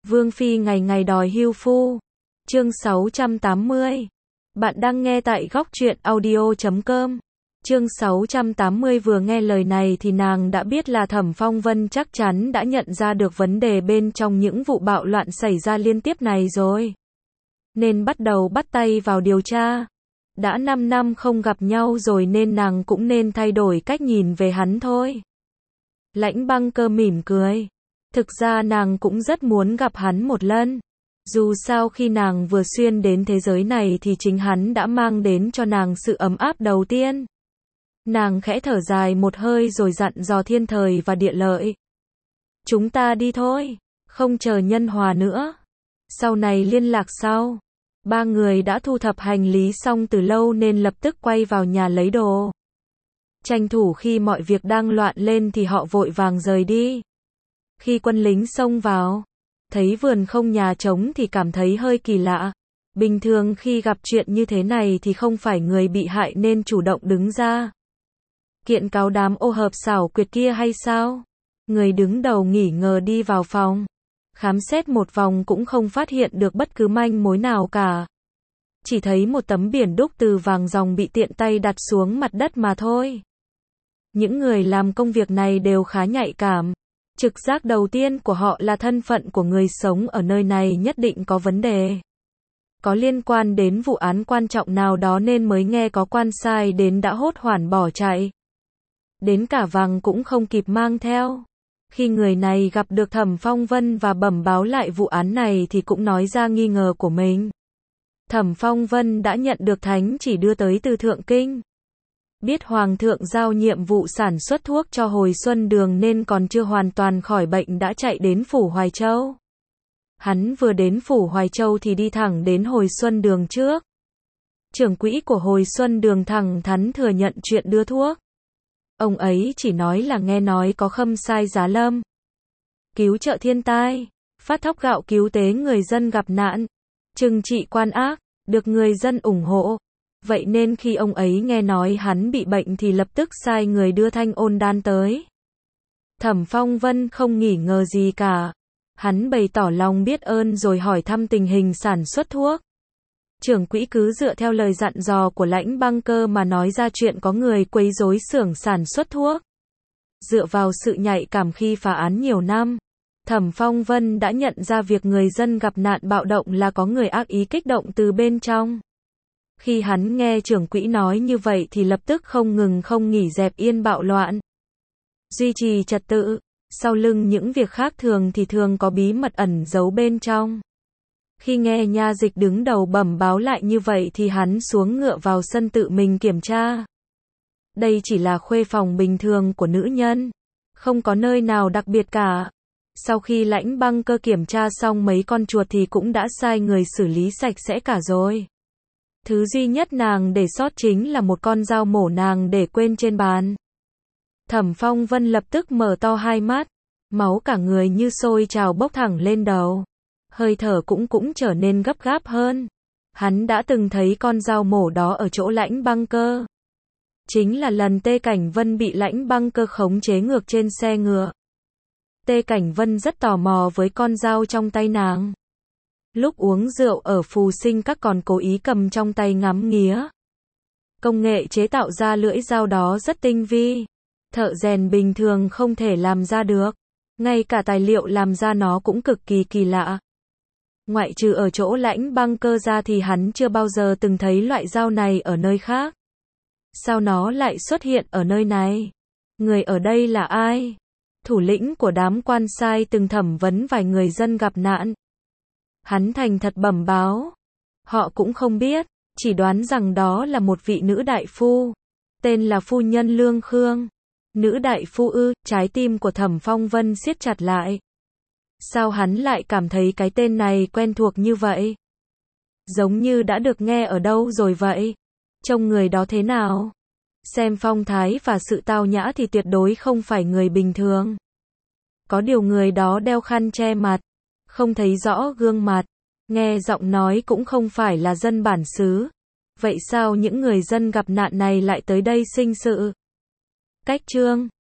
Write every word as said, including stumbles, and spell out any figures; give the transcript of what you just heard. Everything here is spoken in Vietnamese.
Vương Phi ngày ngày đòi hưu phu. Chương sáu trăm tám mươi. Bạn đang nghe tại góc truyện audio chấm com. Chương sáu trăm tám mươi. Vừa nghe lời này thì nàng đã biết là Thẩm Phong Vân chắc chắn đã nhận ra được vấn đề bên trong những vụ bạo loạn xảy ra liên tiếp này rồi. Nên bắt đầu bắt tay vào điều tra. Đã năm năm không gặp nhau rồi nên nàng cũng nên thay đổi cách nhìn về hắn thôi. Lãnh Băng Cơ mỉm cười. Thực ra nàng cũng rất muốn gặp hắn một lần. Dù sao khi nàng vừa xuyên đến thế giới này thì chính hắn đã mang đến cho nàng sự ấm áp đầu tiên. Nàng khẽ thở dài một hơi rồi dặn dò Thiên Thời và Địa Lợi. Chúng ta đi thôi, không chờ Nhân Hòa nữa. Sau này liên lạc sau. Ba người đã thu thập hành lý xong từ lâu nên lập tức quay vào nhà lấy đồ. Tranh thủ khi mọi việc đang loạn lên thì họ vội vàng rời đi. Khi quân lính xông vào, thấy vườn không nhà trống thì cảm thấy hơi kỳ lạ. Bình thường khi gặp chuyện như thế này thì không phải người bị hại nên chủ động đứng ra kiện cáo đám ô hợp xảo quyệt kia hay sao? Người đứng đầu nghỉ ngờ đi vào phòng, khám xét một vòng cũng không phát hiện được bất cứ manh mối nào cả. Chỉ thấy một tấm biển đúc từ vàng ròng bị tiện tay đặt xuống mặt đất mà thôi. Những người làm công việc này đều khá nhạy cảm. Trực giác đầu tiên của họ là thân phận của người sống ở nơi này nhất định có vấn đề. Có liên quan đến vụ án quan trọng nào đó nên mới nghe có quan sai đến đã hốt hoảng bỏ chạy. Đến cả vàng cũng không kịp mang theo. Khi người này gặp được Thẩm Phong Vân và bẩm báo lại vụ án này thì cũng nói ra nghi ngờ của mình. Thẩm Phong Vân đã nhận được thánh chỉ đưa tới từ Thượng Kinh. Biết Hoàng thượng giao nhiệm vụ sản xuất thuốc cho Hồi Xuân Đường nên còn chưa hoàn toàn khỏi bệnh đã chạy đến Phủ Hoài Châu. Hắn vừa đến Phủ Hoài Châu thì đi thẳng đến Hồi Xuân Đường trước. Trưởng quỹ của Hồi Xuân Đường thẳng thắn thừa nhận chuyện đưa thuốc. Ông ấy chỉ nói là nghe nói có Khâm Sai Giá Lâm cứu trợ thiên tai, phát thóc gạo cứu tế người dân gặp nạn, trừng trị quan ác, được người dân ủng hộ. Vậy nên khi ông ấy nghe nói hắn bị bệnh thì lập tức sai người đưa thanh ôn đan tới. Thẩm Phong Vân không nghỉ ngờ gì cả. Hắn bày tỏ lòng biết ơn rồi hỏi thăm tình hình sản xuất thuốc. Trưởng quỹ cứ dựa theo lời dặn dò của Lãnh Băng Cơ mà nói ra chuyện có người quấy rối xưởng sản xuất thuốc. Dựa vào sự nhạy cảm khi phá án nhiều năm, Thẩm Phong Vân đã nhận ra việc người dân gặp nạn bạo động là có người ác ý kích động từ bên trong. Khi hắn nghe trưởng quỹ nói như vậy thì lập tức không ngừng không nghỉ dẹp yên bạo loạn, duy trì trật tự. Sau lưng những việc khác thường thì thường có bí mật ẩn giấu bên trong. Khi nghe nha dịch đứng đầu bẩm báo lại như vậy thì hắn xuống ngựa vào sân tự mình kiểm tra. Đây chỉ là khuê phòng bình thường của nữ nhân, không có nơi nào đặc biệt cả. Sau khi Lãnh Băng Cơ kiểm tra xong mấy con chuột thì cũng đã sai người xử lý sạch sẽ cả rồi. Thứ duy nhất nàng để sót chính là một con dao mổ nàng để quên trên bàn. Thẩm Phong Vân lập tức mở to hai mắt, máu cả người như sôi trào bốc thẳng lên đầu. Hơi thở cũng cũng trở nên gấp gáp hơn. Hắn đã từng thấy con dao mổ đó ở chỗ Lãnh Băng Cơ. Chính là lần Tê Cảnh Vân bị Lãnh Băng Cơ khống chế ngược trên xe ngựa. Tê Cảnh Vân rất tò mò với con dao trong tay nàng. Lúc uống rượu ở Phù Sinh Các còn cố ý cầm trong tay ngắm nghía. Công nghệ chế tạo ra lưỡi dao đó rất tinh vi. Thợ rèn bình thường không thể làm ra được. Ngay cả tài liệu làm ra nó cũng cực kỳ kỳ lạ. Ngoại trừ ở chỗ Lãnh Băng Cơ ra thì hắn chưa bao giờ từng thấy loại dao này ở nơi khác. Sao nó lại xuất hiện ở nơi này? Người ở đây là ai? Thủ lĩnh của đám quan sai từng thẩm vấn vài người dân gặp nạn. Hắn thành thật bẩm báo. Họ cũng không biết, chỉ đoán rằng đó là một vị nữ đại phu. Tên là phu nhân Lương Khương. Nữ đại phu ư? Trái tim của Thẩm Phong Vân siết chặt lại. Sao hắn lại cảm thấy cái tên này quen thuộc như vậy? Giống như đã được nghe ở đâu rồi vậy? Trông người đó thế nào? Xem phong thái và sự tao nhã thì tuyệt đối không phải người bình thường. Có điều người đó đeo khăn che mặt, không thấy rõ gương mặt, nghe giọng nói cũng không phải là dân bản xứ. Vậy sao những người dân gặp nạn này lại tới đây sinh sự? Cách chương